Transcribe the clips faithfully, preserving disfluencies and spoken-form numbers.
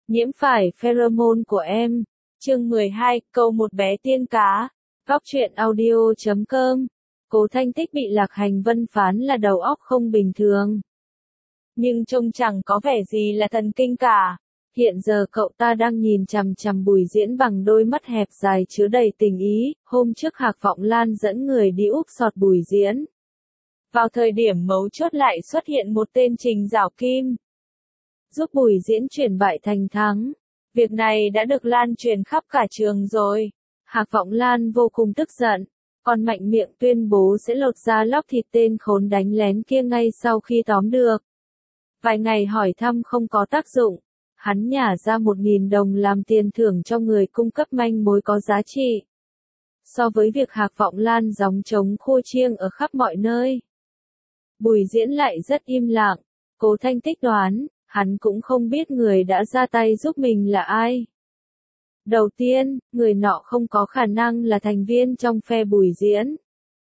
Nhiễm phải pheromone của em. Chương mười hai, câu một bé tiên cá. Góc truyện audio chấm com. Cố Thanh Tích bị Lạc Hành Vân phán là đầu óc không bình thường. Nhưng trông chẳng có vẻ gì là thần kinh cả. Hiện giờ cậu ta đang nhìn chằm chằm Bùi Diễn bằng đôi mắt hẹp dài chứa đầy tình ý. Hôm trước Hạc Vọng Lan dẫn người đi úp sọt Bùi Diễn. Vào thời điểm mấu chốt lại xuất hiện một tên Trình Giảo Kim, giúp Bùi Diễn chuyển bại thành thắng. Việc này đã được lan truyền khắp cả trường rồi. Hạc Vọng Lan vô cùng tức giận, còn mạnh miệng tuyên bố sẽ lột da lóc thịt tên khốn đánh lén kia ngay sau khi tóm được. Vài ngày hỏi thăm không có tác dụng, hắn nhả ra một nghìn đồng làm tiền thưởng cho người cung cấp manh mối có giá trị. So với việc Hạc Vọng Lan gióng trống khua chiêng ở khắp mọi nơi, Bùi Diễn lại rất im lặng. Cố Thanh Tích đoán, hắn cũng không biết người đã ra tay giúp mình là ai. Đầu tiên, người nọ không có khả năng là thành viên trong phe Bùi Diễn.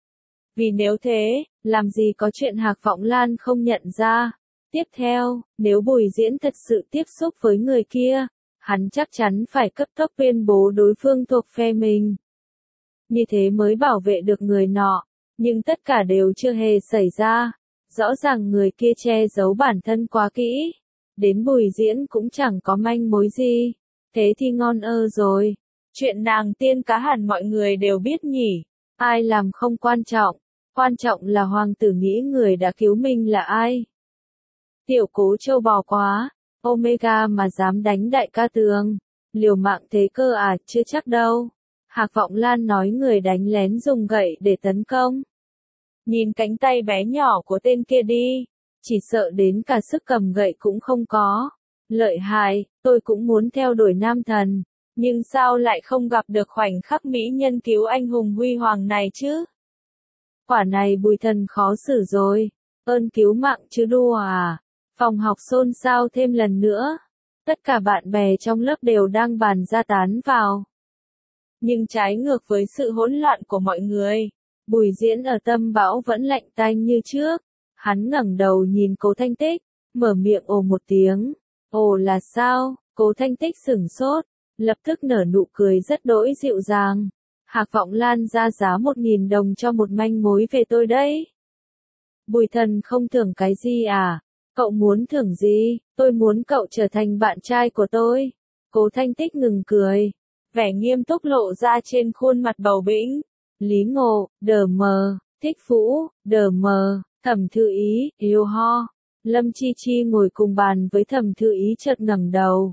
Vì nếu thế, làm gì có chuyện Hạc Vọng Lan không nhận ra. Tiếp theo, nếu Bùi Diễn thật sự tiếp xúc với người kia, hắn chắc chắn phải cấp tốc tuyên bố đối phương thuộc phe mình. Như thế mới bảo vệ được người nọ, nhưng tất cả đều chưa hề xảy ra. Rõ ràng người kia che giấu bản thân quá kỹ. Đến Bùi Diễn cũng chẳng có manh mối gì. Thế thì ngon ơ rồi. Chuyện nàng tiên cá hẳn mọi người đều biết nhỉ. Ai làm không quan trọng. Quan trọng là hoàng tử nghĩ người đã cứu mình là ai. Tiểu Cố trâu bò quá. Omega mà dám đánh đại ca Tường. Liều mạng thế cơ à, chưa chắc đâu. Hạc Vọng Lan nói người đánh lén dùng gậy để tấn công. Nhìn cánh tay bé nhỏ của tên kia đi. Chỉ sợ đến cả sức cầm gậy cũng không có. Lợi hại, tôi cũng muốn theo đuổi nam thần. Nhưng sao lại không gặp được khoảnh khắc mỹ nhân cứu anh hùng huy hoàng này chứ? Quả này Bùi thần khó xử rồi. Ơn cứu mạng chứ đùa à. Phòng học xôn xao thêm lần nữa. Tất cả bạn bè trong lớp đều đang bàn ra tán vào. Nhưng trái ngược với sự hỗn loạn của mọi người, Bùi Diễn ở tâm bão vẫn lạnh tanh như trước. Hắn ngẩng đầu nhìn Cố Thanh Tích, mở miệng ồ một tiếng. Ồ là sao? Cố Thanh Tích sửng sốt, lập tức nở nụ cười rất đỗi dịu dàng. Hạc Vọng Lan ra giá một nghìn đồng cho một manh mối về tôi đấy. Bùi thần không thưởng cái gì à? Cậu muốn thưởng gì? Tôi muốn cậu trở thành bạn trai của tôi. Cố Thanh Tích ngừng cười, vẻ nghiêm túc lộ ra trên khuôn mặt bầu bĩnh. Lý Ngộ, đờ mờ, Thích Vũ, đờ mờ, Thẩm Thư Ý, yêu ho. Lâm Chi Chi ngồi cùng bàn với Thẩm Thư Ý chợt ngẩng đầu,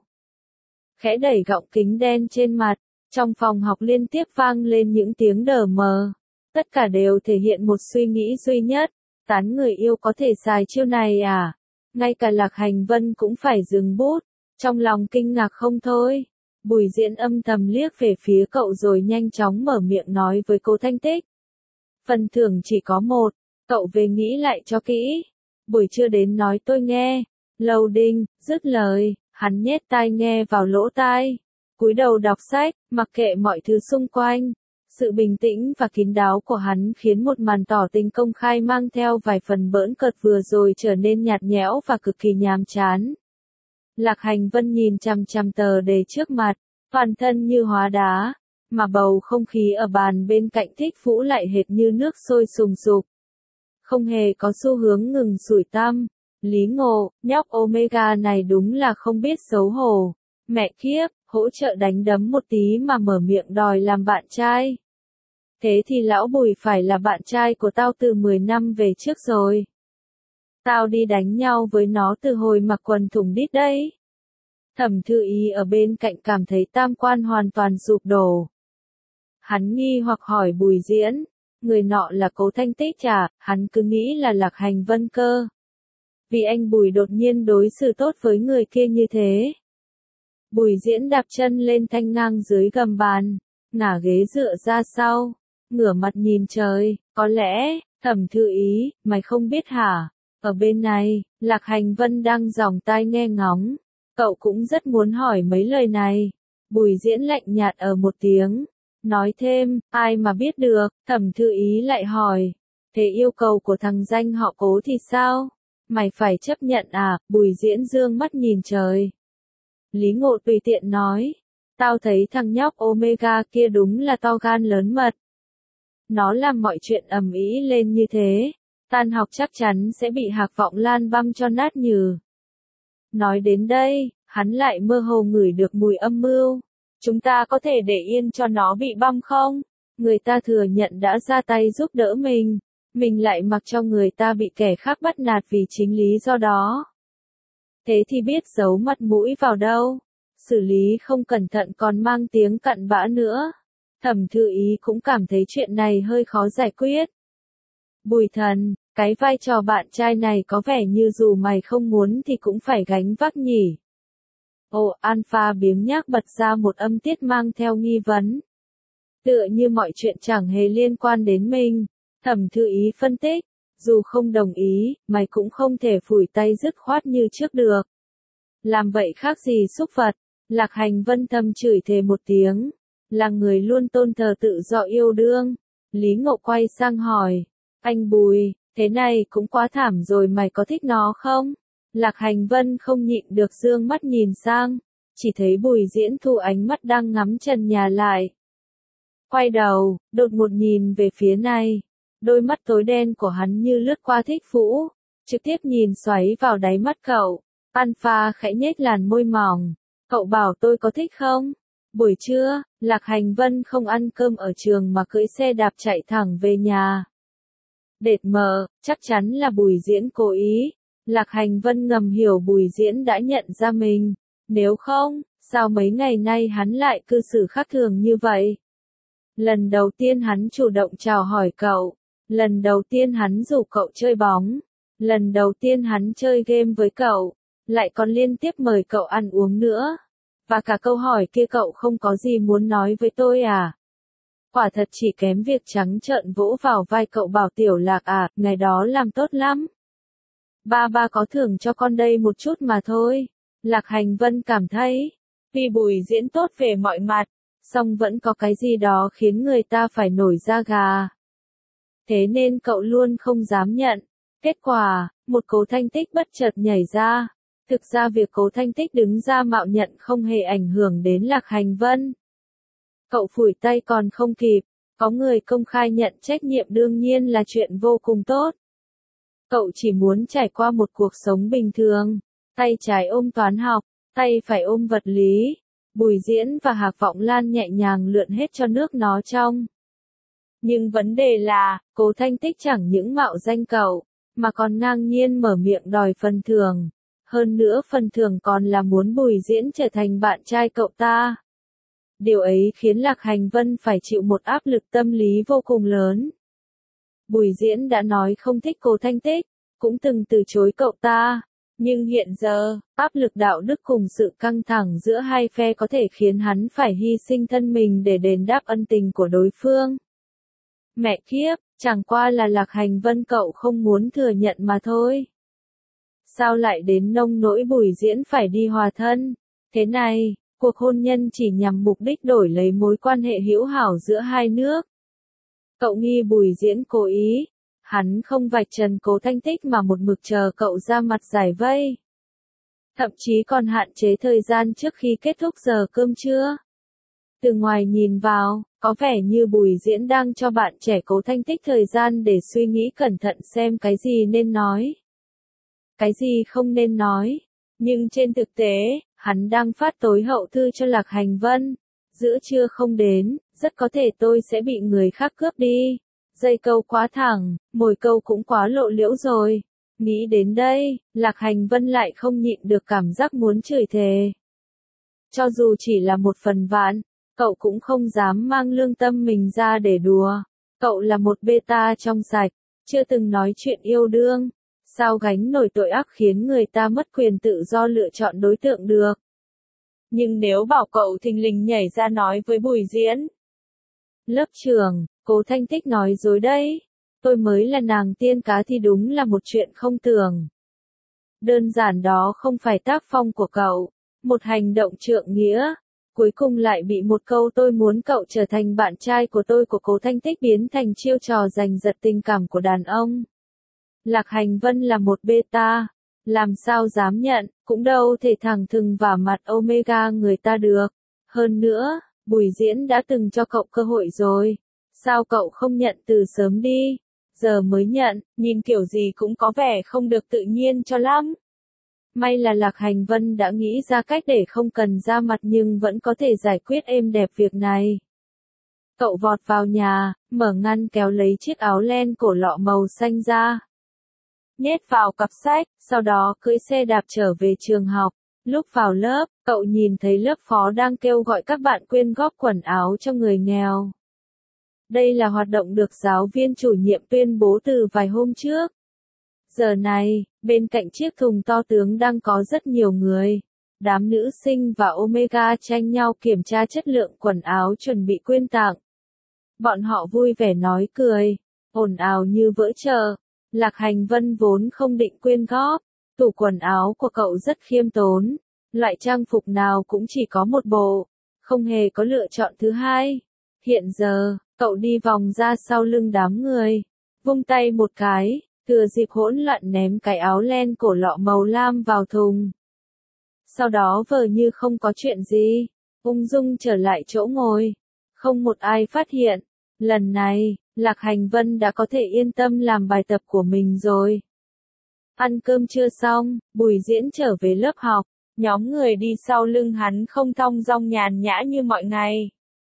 khẽ đẩy gọng kính đen trên mặt. Trong phòng học liên tiếp vang lên những tiếng đờ mờ. Tất cả đều thể hiện một suy nghĩ duy nhất. Tán người yêu có thể xài chiêu này à? Ngay cả Lạc Hành Vân cũng phải dừng bút. Trong lòng kinh ngạc không thôi. Bùi Diễn âm thầm liếc về phía cậu rồi nhanh chóng mở miệng nói với Cố Thanh Tích. Phần thưởng chỉ có một, cậu về nghĩ lại cho kỹ. Buổi trưa đến nói tôi nghe. Lầu Đinh, dứt lời, hắn nhét tai nghe vào lỗ tai. Cúi đầu đọc sách, mặc kệ mọi thứ xung quanh. Sự bình tĩnh và kín đáo của hắn khiến một màn tỏ tình công khai mang theo vài phần bỡn cợt vừa rồi trở nên nhạt nhẽo và cực kỳ nhàm chán. Lạc Hành Vân nhìn chằm chằm tờ đề trước mặt, toàn thân như hóa đá, mà bầu không khí ở bàn bên cạnh Thích Vũ lại hệt như nước sôi sùng sục. Không hề có xu hướng ngừng sủi tăm. Lý Ngộ, nhóc Omega này đúng là không biết xấu hổ. Mẹ kiếp, hỗ trợ đánh đấm một tí mà mở miệng đòi làm bạn trai. Thế thì lão Bùi phải là bạn trai của tao từ mười năm về trước rồi. Tao đi đánh nhau với nó từ hồi mặc quần thủng đít đấy. Thẩm Thư Ý ở bên cạnh cảm thấy tam quan hoàn toàn sụp đổ. Hắn nghi hoặc hỏi Bùi Diễn, người nọ là Cố Thanh Tích à? Hắn cứ nghĩ là Lạc Hành Vân cơ. Vì anh Bùi đột nhiên đối xử tốt với người kia như thế. Bùi Diễn đạp chân lên thanh ngang dưới gầm bàn, ngả ghế dựa ra sau, ngửa mặt nhìn trời. Có lẽ, Thẩm Thư Ý, mày không biết hả? Ở bên này, Lạc Hành Vân đang giòng tai nghe ngóng. Cậu cũng rất muốn hỏi mấy lời này. Bùi Diễn lạnh nhạt ở một tiếng, nói thêm, ai mà biết được. Thẩm Thư Ý lại hỏi, thế yêu cầu của thằng danh họ Cố thì sao? Mày phải chấp nhận à? Bùi Diễn dương mắt nhìn trời. Lý Ngộ tùy tiện nói. Tao thấy thằng nhóc Omega kia đúng là to gan lớn mật. Nó làm mọi chuyện ầm ĩ lên như thế. Tan học chắc chắn sẽ bị Hạc Vọng Lan băm cho nát nhừ. Nói đến đây, hắn lại mơ hồ ngửi được mùi âm mưu. Chúng ta có thể để yên cho nó bị băm không? Người ta thừa nhận đã ra tay giúp đỡ mình. Mình lại mặc cho người ta bị kẻ khác bắt nạt vì chính lý do đó. Thế thì biết giấu mặt mũi vào đâu. Xử lý không cẩn thận còn mang tiếng cặn bã nữa. Thẩm Thư Ý cũng cảm thấy chuyện này hơi khó giải quyết. Bùi Thần, cái vai trò bạn trai này có vẻ như dù mày không muốn thì cũng phải gánh vác nhỉ. Ồ, Alpha biếng nhác bật ra một âm tiết mang theo nghi vấn. Tựa như mọi chuyện chẳng hề liên quan đến mình. Thẩm Thư Ý phân tích, dù không đồng ý, mày cũng không thể phủi tay dứt khoát như trước được. Làm vậy khác gì xúc vật. Lạc Hành Vân thầm chửi thề một tiếng. Là người luôn tôn thờ tự do yêu đương. Lý Ngộ quay sang hỏi. Anh Bùi, thế này cũng quá thảm rồi, mày có thích nó không? Lạc Hành Vân không nhịn được dương mắt nhìn sang. Chỉ thấy Bùi Diễn Thu ánh mắt đang ngắm trần nhà lại. Quay đầu, đột ngột nhìn về phía này. Đôi mắt tối đen của hắn như lướt qua Thích Vũ. Trực tiếp nhìn xoáy vào đáy mắt cậu. Alpha khẽ nhếch làn môi mỏng. Cậu bảo tôi có thích không? Buổi trưa, Lạc Hành Vân không ăn cơm ở trường mà cưỡi xe đạp chạy thẳng về nhà. Đệt mờ, chắc chắn là Bùi Diễn cố ý. Lạc Hành Vân ngầm hiểu Bùi Diễn đã nhận ra mình. Nếu không, sao mấy ngày nay hắn lại cư xử khác thường như vậy? Lần đầu tiên hắn chủ động chào hỏi cậu. Lần đầu tiên hắn rủ cậu chơi bóng. Lần đầu tiên hắn chơi game với cậu. Lại còn liên tiếp mời cậu ăn uống nữa. Và cả câu hỏi kia cậu không có gì muốn nói với tôi à? Quả thật chỉ kém việc trắng trợn vỗ vào vai cậu bảo Tiểu Lạc à, ngày đó làm tốt lắm. Ba ba có thưởng cho con đây một chút mà thôi. Lạc Hành Vân cảm thấy, vì Bùi Diễn tốt về mọi mặt, song vẫn có cái gì đó khiến người ta phải nổi da gà. Thế nên cậu luôn không dám nhận. Kết quả, một Cố Thanh Tích bất chợt nhảy ra. Thực ra việc Cố Thanh Tích đứng ra mạo nhận không hề ảnh hưởng đến Lạc Hành Vân. Cậu phủi tay còn không kịp, có người công khai nhận trách nhiệm đương nhiên là chuyện vô cùng tốt. Cậu chỉ muốn trải qua một cuộc sống bình thường, tay trái ôm toán học, tay phải ôm vật lý. Bùi Diễn và Hạc Vọng Lan nhẹ nhàng lượn hết cho nước nó trong. Nhưng vấn đề là, Cố Thanh Tích chẳng những mạo danh cậu, mà còn ngang nhiên mở miệng đòi phần thưởng. Hơn nữa phần thưởng còn là muốn Bùi Diễn trở thành bạn trai cậu ta. Điều ấy khiến Lạc Hành Vân phải chịu một áp lực tâm lý vô cùng lớn. Bùi Diễn đã nói không thích Cố Thanh Tích, cũng từng từ chối cậu ta. Nhưng hiện giờ, áp lực đạo đức cùng sự căng thẳng giữa hai phe có thể khiến hắn phải hy sinh thân mình để đền đáp ân tình của đối phương. Mẹ kiếp, chẳng qua là Lạc Hành Vân cậu không muốn thừa nhận mà thôi. Sao lại đến nông nỗi Bùi Diễn phải đi hòa thân? Thế này, cuộc hôn nhân chỉ nhằm mục đích đổi lấy mối quan hệ hữu hảo giữa hai nước. Cậu nghi Bùi Diễn cố ý. Hắn không vạch trần Cố Thanh Tích mà một mực chờ cậu ra mặt giải vây. Thậm chí còn hạn chế thời gian trước khi kết thúc giờ cơm trưa. Từ ngoài nhìn vào, có vẻ như Bùi Diễn đang cho bạn trẻ Cố Thanh Tích thời gian để suy nghĩ cẩn thận xem cái gì nên nói. Cái gì không nên nói. Nhưng trên thực tế, hắn đang phát tối hậu thư cho Lạc Hành Vân. Giữa trưa không đến, rất có thể tôi sẽ bị người khác cướp đi. Dây câu quá thẳng, mồi câu cũng quá lộ liễu rồi. Nghĩ đến đây, Lạc Hành Vân lại không nhịn được cảm giác muốn chửi thề. Cho dù chỉ là một phần vạn, cậu cũng không dám mang lương tâm mình ra để đùa. Cậu là một beta trong sạch, chưa từng nói chuyện yêu đương. Sao gánh nổi tội ác khiến người ta mất quyền tự do lựa chọn đối tượng được. Nhưng nếu bảo cậu thình lình nhảy ra nói với Bùi Diễn. Lớp trưởng, Cố Thanh Tích nói dối đấy. Tôi mới là nàng tiên cá thì đúng là một chuyện không tưởng. Đơn giản đó không phải tác phong của cậu. Một hành động trượng nghĩa. Cuối cùng lại bị một câu tôi muốn cậu trở thành bạn trai của tôi của Cố Thanh Tích biến thành chiêu trò giành giật tình cảm của đàn ông. Lạc Hành Vân là một beta. Làm sao dám nhận, cũng đâu thể thẳng thừng vào mặt Omega người ta được. Hơn nữa, Bùi Diễn đã từng cho cậu cơ hội rồi. Sao cậu không nhận từ sớm đi? Giờ mới nhận, nhìn kiểu gì cũng có vẻ không được tự nhiên cho lắm. May là Lạc Hành Vân đã nghĩ ra cách để không cần ra mặt nhưng vẫn có thể giải quyết êm đẹp việc này. Cậu vọt vào nhà, mở ngăn kéo lấy chiếc áo len cổ lọ màu xanh ra. Nhét vào cặp sách, sau đó cưỡi xe đạp trở về trường học. Lúc vào lớp, cậu nhìn thấy lớp phó đang kêu gọi các bạn quyên góp quần áo cho người nghèo. Đây là hoạt động được giáo viên chủ nhiệm tuyên bố từ vài hôm trước. Giờ này, bên cạnh chiếc thùng to tướng đang có rất nhiều người. Đám nữ sinh và Omega tranh nhau kiểm tra chất lượng quần áo chuẩn bị quyên tặng. Bọn họ vui vẻ nói cười, ồn ào như vỡ chợ. Lạc Hành Vân vốn không định quyên góp. Tủ quần áo của cậu rất khiêm tốn. Loại trang phục nào cũng chỉ có một bộ. Không hề có lựa chọn thứ hai. Hiện giờ, cậu đi vòng ra sau lưng đám người. Vung tay một cái, thừa dịp hỗn loạn ném cái áo len cổ lọ màu lam vào thùng. Sau đó vờ như không có chuyện gì, ung dung trở lại chỗ ngồi. Không một ai phát hiện. Lần này, Lạc Hành Vân đã có thể yên tâm làm bài tập của mình rồi. Ăn cơm trưa xong, Bùi Diễn trở về lớp học. Nhóm người đi sau lưng hắn không thong dong nhàn nhã như mọi ngày.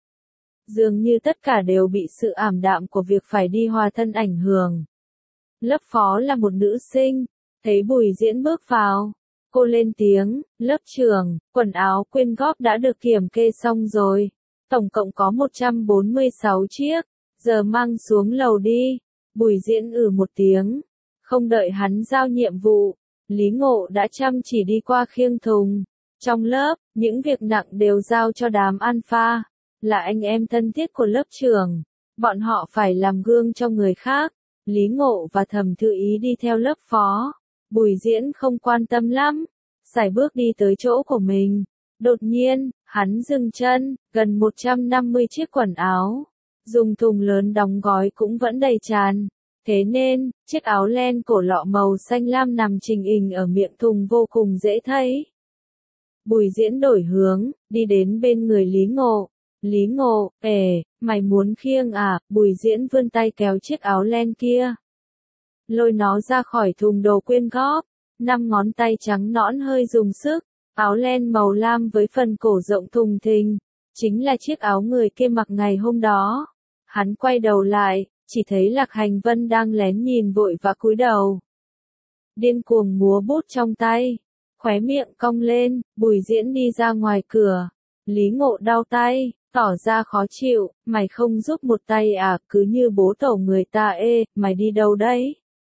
Dường như tất cả đều bị sự ảm đạm của việc phải đi hòa thân ảnh hưởng. Lớp phó là một nữ sinh, thấy Bùi Diễn bước vào. Cô lên tiếng, lớp trưởng, quần áo quyên góp đã được kiểm kê xong rồi. Tổng cộng có một trăm bốn mươi sáu chiếc, giờ mang xuống lầu đi. Bùi Diễn ừ một tiếng. Không đợi hắn giao nhiệm vụ, Lý Ngộ đã chăm chỉ đi qua khiêng thùng. Trong lớp, những việc nặng đều giao cho đám alpha, là anh em thân thiết của lớp trưởng. Bọn họ phải làm gương cho người khác. Lý Ngộ và Thẩm Thư Ý đi theo lớp phó. Bùi Diễn không quan tâm lắm, sải bước đi tới chỗ của mình. Đột nhiên, hắn dừng chân, gần một trăm năm mươi chiếc quần áo. Dùng thùng lớn đóng gói cũng vẫn đầy tràn. Thế nên, chiếc áo len cổ lọ màu xanh lam nằm trình hình ở miệng thùng vô cùng dễ thấy. Bùi Diễn đổi hướng, đi đến bên người Lý Ngộ. Lý Ngộ, ề, mày muốn khiêng à? Bùi Diễn vươn tay kéo chiếc áo len kia. Lôi nó ra khỏi thùng đồ quyên góp. Năm ngón tay trắng nõn hơi dùng sức. Áo len màu lam với phần cổ rộng thùng thình. Chính là chiếc áo người kia mặc ngày hôm đó. Hắn quay đầu lại, chỉ thấy Lạc Hành Vân đang lén nhìn vội và cúi đầu. Điên cuồng múa bút trong tay. Khóe miệng cong lên, Bùi Diễn đi ra ngoài cửa. Lý Ngộ đau tay, tỏ ra khó chịu, mày không giúp một tay à, cứ như bố tổ người ta. Ê, mày đi đâu đấy?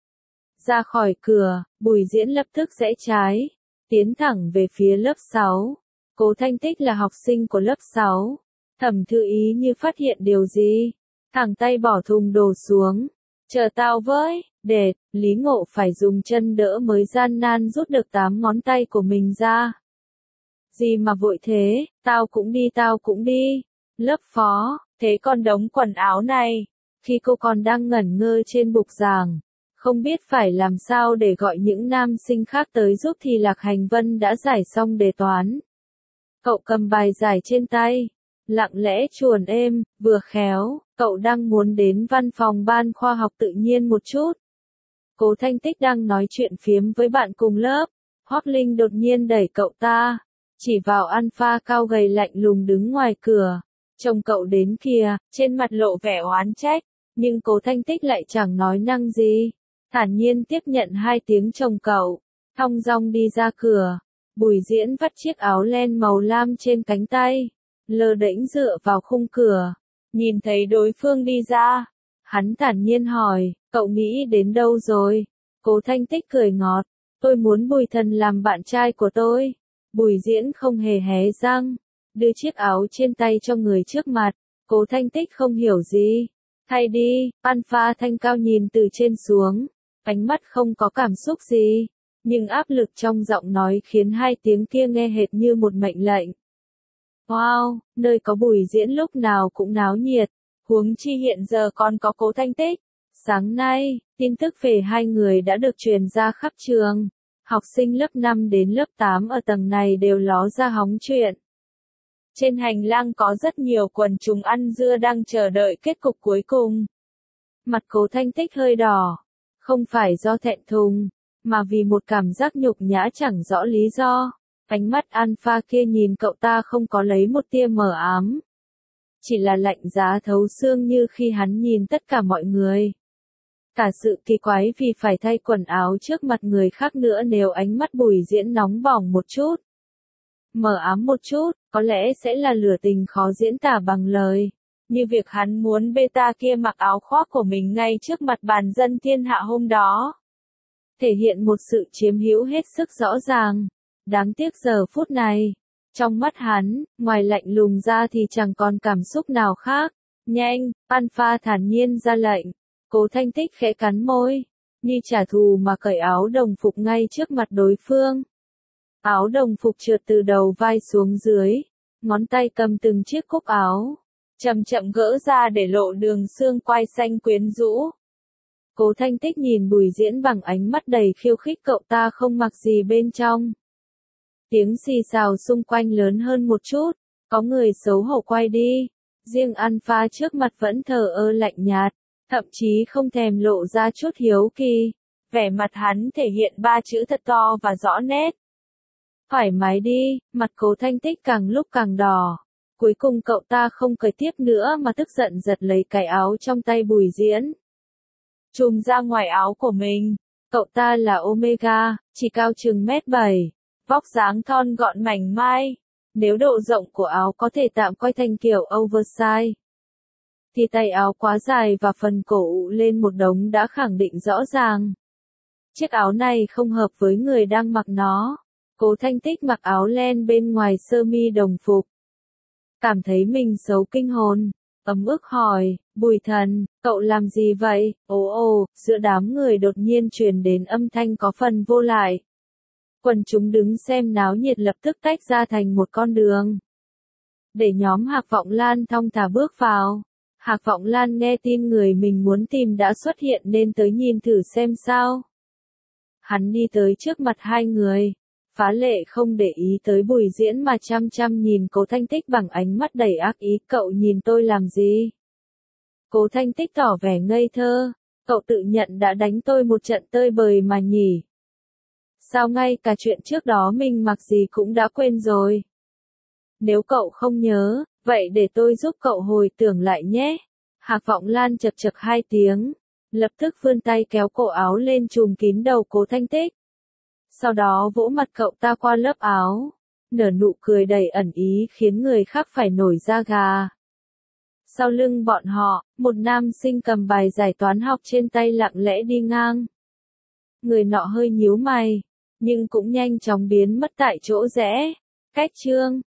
Ra khỏi cửa, Bùi Diễn lập tức rẽ trái, tiến thẳng về phía lớp sáu. Cố Thanh Tích là học sinh của lớp sáu. Thẩm Thư Ý như phát hiện điều gì, thẳng tay bỏ thùng đồ xuống. Chờ tao với, để, Lý Ngộ phải dùng chân đỡ mới gian nan rút được tám ngón tay của mình ra. Gì mà vội thế, tao cũng đi tao cũng đi. Lớp phó, thế còn đống quần áo này. Khi cô còn đang ngẩn ngơ trên bục giảng, không biết phải làm sao để gọi những nam sinh khác tới giúp thì Lạc Hành Vân đã giải xong đề toán. Cậu cầm bài giải trên tay, lặng lẽ chuồn êm, vừa khéo, cậu đang muốn đến văn phòng ban khoa học tự nhiên một chút. Cố Thanh Tích đang nói chuyện phiếm với bạn cùng lớp. Hoắc Linh đột nhiên đẩy cậu ta, chỉ vào alpha cao gầy lạnh lùng đứng ngoài cửa. Chồng cậu đến kìa, trên mặt lộ vẻ oán trách, nhưng Cố Thanh Tích lại chẳng nói năng gì. Thản nhiên tiếp nhận hai tiếng chồng cậu, thong dong đi ra cửa. Bùi Diễn vắt chiếc áo len màu lam trên cánh tay, lơ đễnh dựa vào khung cửa. Nhìn thấy đối phương đi ra, hắn thản nhiên hỏi, cậu nghĩ đến đâu rồi? Cố Thanh Tích cười ngọt, tôi muốn Bùi Thần làm bạn trai của tôi. Bùi Diễn không hề hé răng, đưa chiếc áo trên tay cho người trước mặt. Cố Thanh Tích không hiểu gì. Thay đi, alpha thanh cao nhìn từ trên xuống, ánh mắt không có cảm xúc gì, nhưng áp lực trong giọng nói khiến hai tiếng kia nghe hệt như một mệnh lệnh. Wow, nơi có Bùi Diễn lúc nào cũng náo nhiệt, huống chi hiện giờ còn có Cố Thanh Tích. Sáng nay, tin tức về hai người đã được truyền ra khắp trường. Học sinh lớp năm đến lớp tám ở tầng này đều ló ra hóng chuyện. Trên hành lang có rất nhiều quần chúng ăn dưa đang chờ đợi kết cục cuối cùng. Mặt Cố Thanh Tích hơi đỏ, không phải do thẹn thùng, mà vì một cảm giác nhục nhã chẳng rõ lý do. Ánh mắt alpha kia nhìn cậu ta không có lấy một tia mờ ám. Chỉ là lạnh giá thấu xương như khi hắn nhìn tất cả mọi người. Cả sự kỳ quái vì phải thay quần áo trước mặt người khác nữa nếu ánh mắt Bùi Diễn nóng bỏng một chút. Mờ ám một chút, có lẽ sẽ là lửa tình khó diễn tả bằng lời. Như việc hắn muốn beta kia mặc áo khoác của mình ngay trước mặt bàn dân thiên hạ hôm đó. Thể hiện một sự chiếm hữu hết sức rõ ràng. Đáng tiếc giờ phút này, trong mắt hắn, ngoài lạnh lùng ra thì chẳng còn cảm xúc nào khác. Nhanh, Alpha thản nhiên ra lệnh. Cố Thanh Tích khẽ cắn môi, như trả thù mà cởi áo đồng phục ngay trước mặt đối phương. Áo đồng phục trượt từ đầu vai xuống dưới, ngón tay cầm từng chiếc cúc áo, chậm chậm gỡ ra để lộ đường xương quai xanh quyến rũ. Cố Thanh Tích nhìn Bùi Diễn bằng ánh mắt đầy khiêu khích, cậu ta không mặc gì bên trong. Tiếng xì xào xung quanh lớn hơn một chút, có người xấu hổ quay đi, riêng Alpha trước mặt vẫn thờ ơ lạnh nhạt, thậm chí không thèm lộ ra chút hiếu kỳ. Vẻ mặt hắn thể hiện ba chữ thật to và rõ nét. Thoải mái đi, mặt Cố Thanh Tích càng lúc càng đỏ. Cuối cùng cậu ta không cởi tiếp nữa mà tức giận giật lấy cái áo trong tay Bùi Diễn. Trùm ra ngoài áo của mình. Cậu ta là Omega, chỉ cao chừng mét bảy, vóc dáng thon gọn mảnh mai. Nếu độ rộng của áo có thể tạm coi thành kiểu oversize, thì tay áo quá dài và phần cổ ụ lên một đống đã khẳng định rõ ràng. Chiếc áo này không hợp với người đang mặc nó. Cố Thanh Tích mặc áo len bên ngoài sơ mi đồng phục. Cảm thấy mình xấu kinh hồn, ấm ức hỏi, Bùi Thần, cậu làm gì vậy? Ồ ồ, giữa đám người đột nhiên truyền đến âm thanh có phần vô lại. Quần chúng đứng xem náo nhiệt lập tức tách ra thành một con đường. Để nhóm Hạc Vọng Lan thong thả bước vào. Hạc Vọng Lan nghe tin người mình muốn tìm đã xuất hiện nên tới nhìn thử xem sao. Hắn đi tới trước mặt hai người. Phá Lệ không để ý tới Bùi Diễn mà chăm chăm nhìn Cố Thanh Tích bằng ánh mắt đầy ác ý. Cậu nhìn tôi làm gì? Cố Thanh Tích tỏ vẻ ngây thơ. Cậu tự nhận đã đánh tôi một trận tơi bời mà nhỉ? Sao ngay cả chuyện trước đó mình mặc gì cũng đã quên rồi? Nếu cậu không nhớ, vậy để tôi giúp cậu hồi tưởng lại nhé. Hạc Vọng Lan chật chật hai tiếng, lập tức vươn tay kéo cổ áo lên trùm kín đầu Cố Thanh Tích. Sau đó vỗ mặt cậu ta qua lớp áo, nở nụ cười đầy ẩn ý khiến người khác phải nổi da gà. Sau lưng bọn họ, một nam sinh cầm bài giải toán học trên tay lặng lẽ đi ngang. Người nọ hơi nhíu mày, nhưng cũng nhanh chóng biến mất tại chỗ rẽ. Cách chương